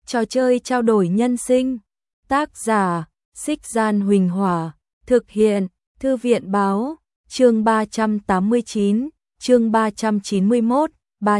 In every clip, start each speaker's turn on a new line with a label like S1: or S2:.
S1: Trò chơi trao đổi nhân sinh. Tác giả: Xích Gian Huỳnh Hỏa. Thực hiện: Thư viện báo. Chương 389, chương 391,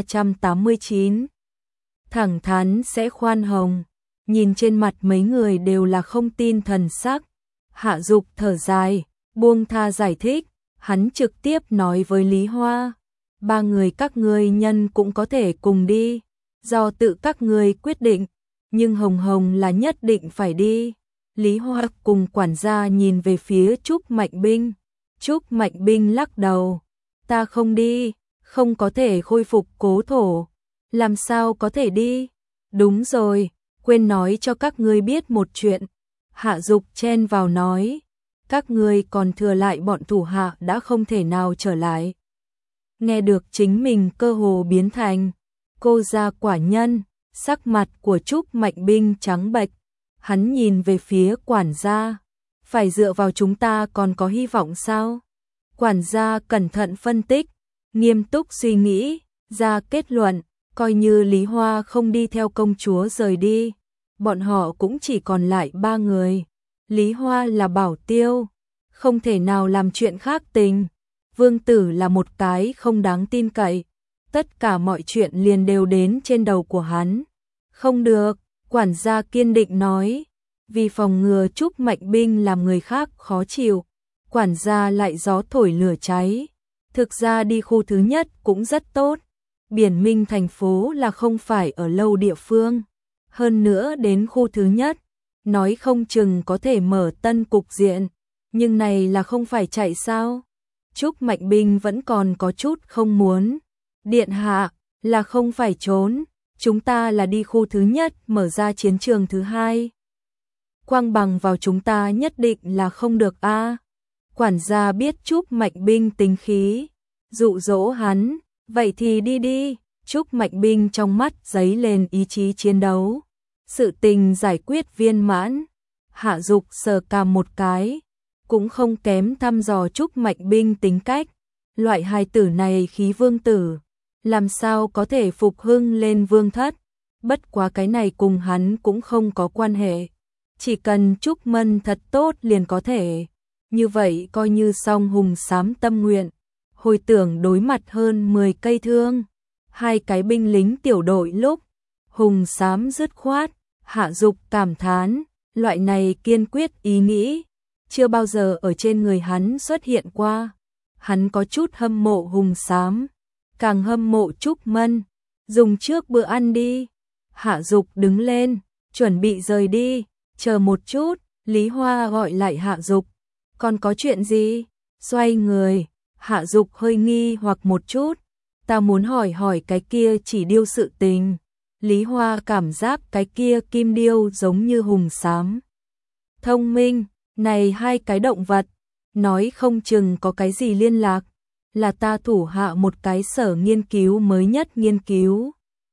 S1: 389. Thẳng thắn sẽ khoan hồng. Nhìn trên mặt mấy người đều là không tin thần sắc. Hạ Dục thở dài, buông tha giải thích, hắn trực tiếp nói với Lý Hoa: ba người các ngươi nhân cũng có thể cùng đi, do tự các ngươi quyết định, nhưng Hồng Hồng là nhất định phải đi. Lý Hoa cùng quản gia nhìn về phía Trúc Mạnh Binh. Trúc Mạnh Binh lắc đầu, ta không đi, không có thể khôi phục cố thổ. Làm sao có thể đi? Đúng rồi, quên nói cho các ngươi biết một chuyện. Hạ Dục chen vào nói, các ngươi còn thừa lại bọn thủ hạ đã không thể nào trở lại. Nghe được chính mình cơ hồ biến thành cô gia quả nhân, sắc mặt của Trúc Mạnh Binh trắng bệch. Hắn nhìn về phía quản gia, phải dựa vào chúng ta còn có hy vọng sao? Quản gia cẩn thận phân tích, nghiêm túc suy nghĩ, ra kết luận, coi như Lý Hoa không đi theo công chúa rời đi, bọn họ cũng chỉ còn lại 3 người. Lý Hoa là bảo tiêu, không thể nào làm chuyện khác tình. Vương Tử là một cái không đáng tin cậy, tất cả mọi chuyện liền đều đến trên đầu của hắn. Không được, quản gia kiên định nói, vì phòng ngừa Trúc Mạnh Binh làm người khác khó chịu, quản gia lại gió thổi lửa cháy. Thực ra đi khu thứ nhất cũng rất tốt, Biển Minh thành phố là không phải ở lâu địa phương, hơn nữa đến khu thứ nhất, nói không chừng có thể mở tân cục diện, nhưng này là không phải chạy sao? Trúc Mạnh Binh vẫn còn có chút không muốn. Điện hạ, là không phải trốn, chúng ta là đi khu thứ nhất mở ra chiến trường thứ hai. Quang bằng vào chúng ta nhất định là không được a. Quản gia biết Trúc Mạnh Binh tính khí, dụ dỗ hắn, vậy thì đi đi. Trúc Mạnh Binh trong mắt giấy lên ý chí chiến đấu. Sự tình giải quyết viên mãn. Hạ Dục sờ cằm một cái, cũng không kém thăm dò Trúc Mạnh Binh tính cách. Loại hài tử này khí vương tử, làm sao có thể phục hưng lên vương thất. Bất quá cái này cùng hắn cũng không có quan hệ, chỉ cần Trúc Mân thật tốt liền có thể. Như vậy coi như xong Hùng Xám tâm nguyện. Hồi tưởng đối mặt hơn 10 cây thương, 2 cái binh lính tiểu đội lúc Hùng Xám dứt khoát, Hạ Dục cảm thán, loại này kiên quyết ý nghĩ chưa bao giờ ở trên người hắn xuất hiện qua. Hắn có chút hâm mộ Hùng Xám, càng hâm mộ Trúc Mân. Dùng trước bữa ăn đi. Hạ Dục đứng lên, chuẩn bị rời đi. Chờ một chút, Lý Hoa gọi lại Hạ Dục. Còn có chuyện gì? Xoay người, Hạ Dục hơi nghi hoặc một chút. Ta muốn hỏi cái kia chỉ điêu sự tình. Lý Hoa cảm giác cái kia kim điêu giống như Hùng Xám. Thông minh, này 2 cái động vật, nói không chừng có cái gì liên lạc. Là ta thủ hạ một cái sở nghiên cứu mới nhất nghiên cứu.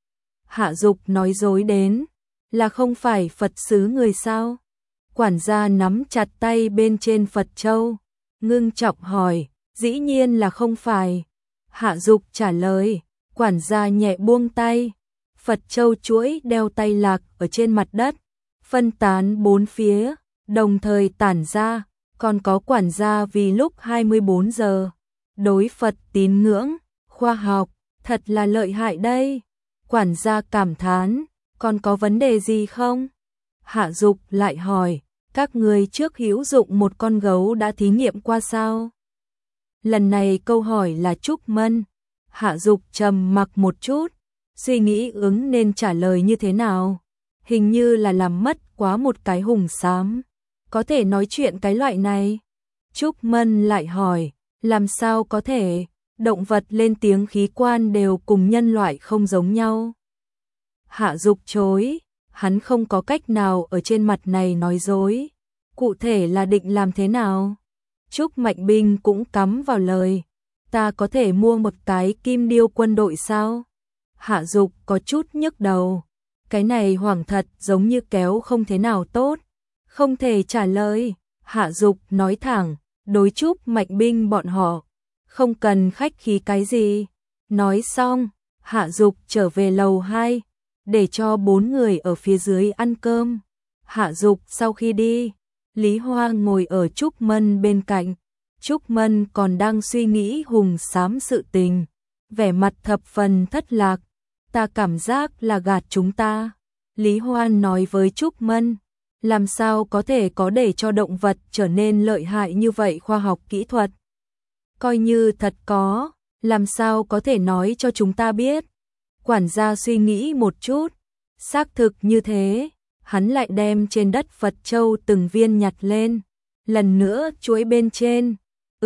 S1: Hạ Dục nói dối đến, là không phải Phật xứ người sao? Quản gia nắm chặt tay bên trên Phật châu, ngưng trọng hỏi, dĩ nhiên là không phải. Hạ Dục trả lời, quản gia nhẹ buông tay, Phật châu chuỗi đeo tay lạc ở trên mặt đất, phân tán bốn phía, đồng thời tản ra, còn có quản gia vì lúc 24 giờ. Đối Phật tín ngưỡng, khoa học, thật là lợi hại đây. Quản gia cảm thán, còn có vấn đề gì không? Hạ Dục lại hỏi, các người trước hữu dụng một con gấu đã thí nghiệm qua sao? Lần này câu hỏi là Trúc Mân. Hạ Dục trầm mặc một chút, suy nghĩ ứng nên trả lời như thế nào. Hình như là làm mất quá một cái Hùng Xám, có thể nói chuyện cái loại này. Trúc Mân lại hỏi, làm sao có thể, động vật lên tiếng khí quan đều cùng nhân loại không giống nhau. Hạ Dục chối, hắn không có cách nào ở trên mặt này nói dối. Cụ thể là định làm thế nào? Trúc Mạnh Binh cũng cắm vào lời, ta có thể mua một cái kim điêu quân đội sao? Hạ Dục có chút nhức đầu, cái này hoảng thật giống như kéo không thế nào tốt, không thể trả lời. Hạ Dục nói thẳng, đối Trúc Mạnh Binh bọn họ, không cần khách khí cái gì. Nói xong, Hạ Dục trở về lầu 2, để cho 4 người ở phía dưới ăn cơm. Hạ Dục sau khi đi, Lý Hoa ngồi ở Trúc Mân bên cạnh. Trúc Mân còn đang suy nghĩ Hùng Xám sự tình, vẻ mặt thập phần thất lạc. Ta cảm giác là gạt chúng ta. Lý Hoa nói với Trúc Mân, làm sao có thể có để cho động vật trở nên lợi hại như vậy khoa học kỹ thuật. Coi như thật có, làm sao có thể nói cho chúng ta biết. Quản gia suy nghĩ một chút, xác thực như thế, hắn lại đem trên đất Phật Châu từng viên nhặt lên, lần nữa chuỗi bên trên.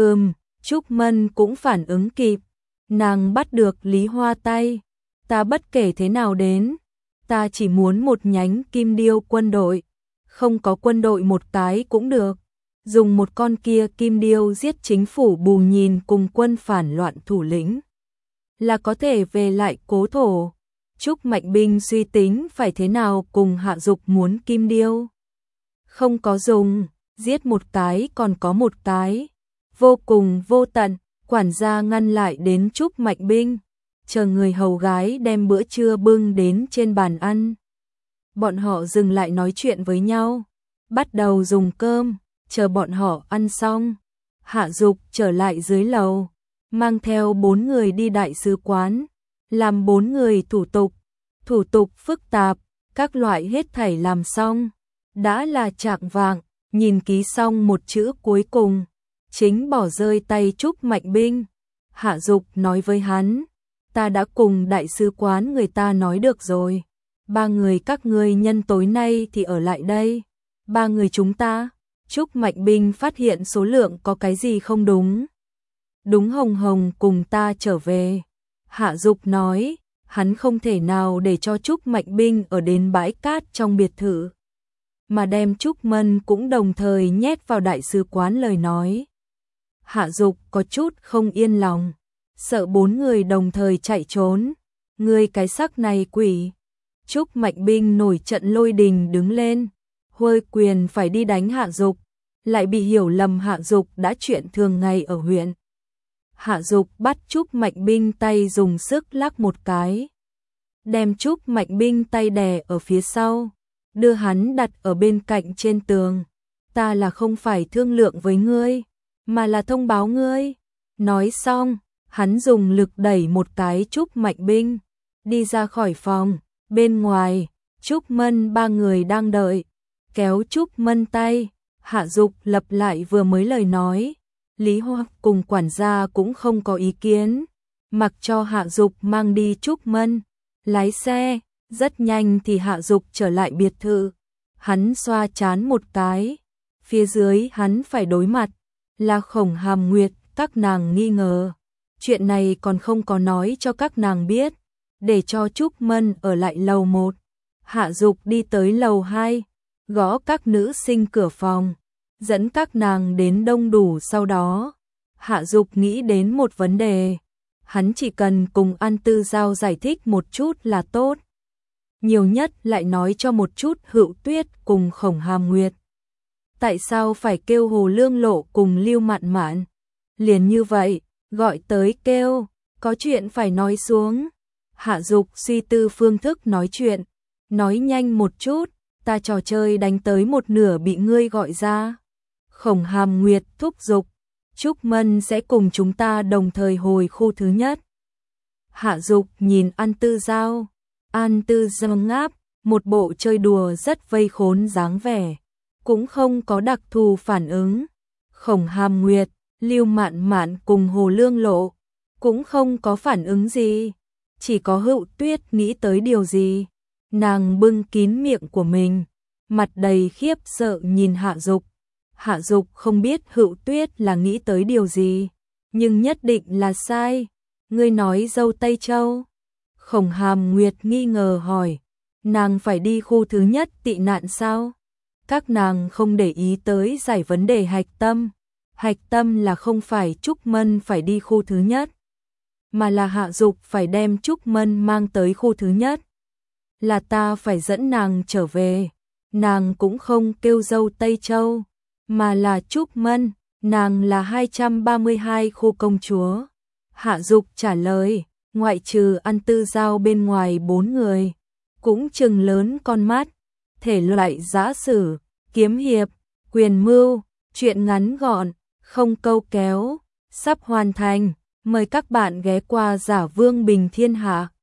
S1: Trúc Mân cũng phản ứng kịp, nàng bắt được Lý Hoa tay. Ta bất kể thế nào đến, ta chỉ muốn một nhánh kim điêu quân đội, không có quân đội một cái cũng được. Dùng một con kia kim điêu giết chính phủ Bù Nhìn cùng quân phản loạn thủ lĩnh, là có thể về lại cố thổ. Trúc Mạnh Binh suy tính phải thế nào cùng Hạ Dục muốn kim điêu. Không có dùng, giết một cái còn có một cái. Vô cùng vô tận, quản gia ngăn lại đến Trúc Mạnh Binh, chờ người hầu gái đem bữa trưa bưng đến trên bàn ăn. Bọn họ dừng lại nói chuyện với nhau, bắt đầu dùng cơm, chờ bọn họ ăn xong. Hạ Dục trở lại dưới lầu, mang theo 4 người đi đại sứ quán, làm 4 người thủ tục phức tạp, các loại hết thảy làm xong. Đã là chạng vạng, nhìn ký xong một chữ cuối cùng, chính bỏ rơi tay Trúc Mạnh Binh. Hạ Dục nói với hắn, ta đã cùng đại sứ quán người ta nói được rồi, 3 người các ngươi nhân tối nay thì ở lại đây, 3 người chúng ta. Trúc Mạnh Binh phát hiện số lượng có cái gì không đúng. Đúng, Hồng Hồng cùng ta trở về. Hạ Dục nói, hắn không thể nào để cho Trúc Mạnh Binh ở đến bãi cát trong biệt thự, mà đem Trúc Mân cũng đồng thời nhét vào đại sứ quán lời nói. Hạ Dục có chút không yên lòng, sợ 4 người đồng thời chạy trốn. Ngươi cái sắc này quỷ. Trúc Mạnh Binh nổi trận lôi đình đứng lên, huôi quyền phải đi đánh Hạ Dục, lại bị hiểu lầm Hạ Dục đã chuyện thường ngày ở huyện. Hạ Dục bắt Trúc Mạnh Binh tay dùng sức lắc một cái, đem Trúc Mạnh Binh tay đè ở phía sau, đưa hắn đặt ở bên cạnh trên tường. Ta là không phải thương lượng với ngươi, mà là thông báo ngươi. Nói xong, hắn dùng lực đẩy một cái Trúc Mạnh Binh, đi ra khỏi phòng. Bên ngoài, Trúc Mân 3 người đang đợi, kéo Trúc Mân tay. Hạ Dục lặp lại vừa mới lời nói. Lý Hoa cùng quản gia cũng không có ý kiến, mặc cho Hạ Dục mang đi Trúc Mân. Lái xe, rất nhanh thì Hạ Dục trở lại biệt thự. Hắn xoa chán một cái, phía dưới hắn phải đối mặt là Khổng Hàm Nguyệt. Các nàng nghi ngờ, chuyện này còn không có nói cho các nàng biết, để cho Trúc Mân ở lại lầu 1. Hạ Dục đi tới lầu 2, gõ các nữ sinh cửa phòng, dẫn các nàng đến đông đủ. Sau đó, Hạ Dục nghĩ đến một vấn đề, hắn chỉ cần cùng An Tư Giao giải thích một chút là tốt. Nhiều nhất lại nói cho một chút Hựu Tuyết cùng Khổng Hàm Nguyệt. Tại sao phải kêu Hồ Lương Lộ cùng Lưu Mạn Mạn? Liền như vậy, gọi tới kêu, có chuyện phải nói xuống. Hạ Dục suy tư phương thức nói chuyện, nói nhanh một chút, ta trò chơi đánh tới một nửa bị ngươi gọi ra. Khổng Hàm Nguyệt thúc giục, Trúc Mân sẽ cùng chúng ta đồng thời hồi khu thứ nhất. Hạ Dục nhìn An Tư Giao, An Tư Giao ngáp, một bộ chơi đùa rất vây khốn dáng vẻ, cũng không có đặc thù phản ứng. Khổng Hàm Nguyệt, Lưu Mạn Mạn cùng Hồ Lương Lộ cũng không có phản ứng gì, chỉ có Hựu Tuyết nghĩ tới điều gì. Nàng bưng kín miệng của mình, mặt đầy khiếp sợ nhìn Hạ Dục. Hạ Dục không biết Hựu Tuyết là nghĩ tới điều gì, nhưng nhất định là sai. Ngươi nói dâu Tây Châu? Khổng Hàm Nguyệt nghi ngờ hỏi, nàng phải đi khu thứ nhất tị nạn sao? Các nàng không để ý tới giải vấn đề hạch tâm. Hạch tâm là không phải Trúc Mân phải đi khu thứ nhất, mà là Hạ Dục phải đem Trúc Mân mang tới khu thứ nhất. Là ta phải dẫn nàng trở về. Nàng cũng không kêu dâu Tây Châu, mà là Trúc Mân, nàng là 232 khu công chúa. Hạ Dục trả lời, ngoại trừ An Tư Giao bên ngoài 4 người, cũng trừng lớn con mắt. Thể loại giã sử, kiếm hiệp, quyền mưu, truyện ngắn gọn, không câu kéo, sắp hoàn thành. Mời các bạn ghé qua Giả Vương Bình Thiên Hạ.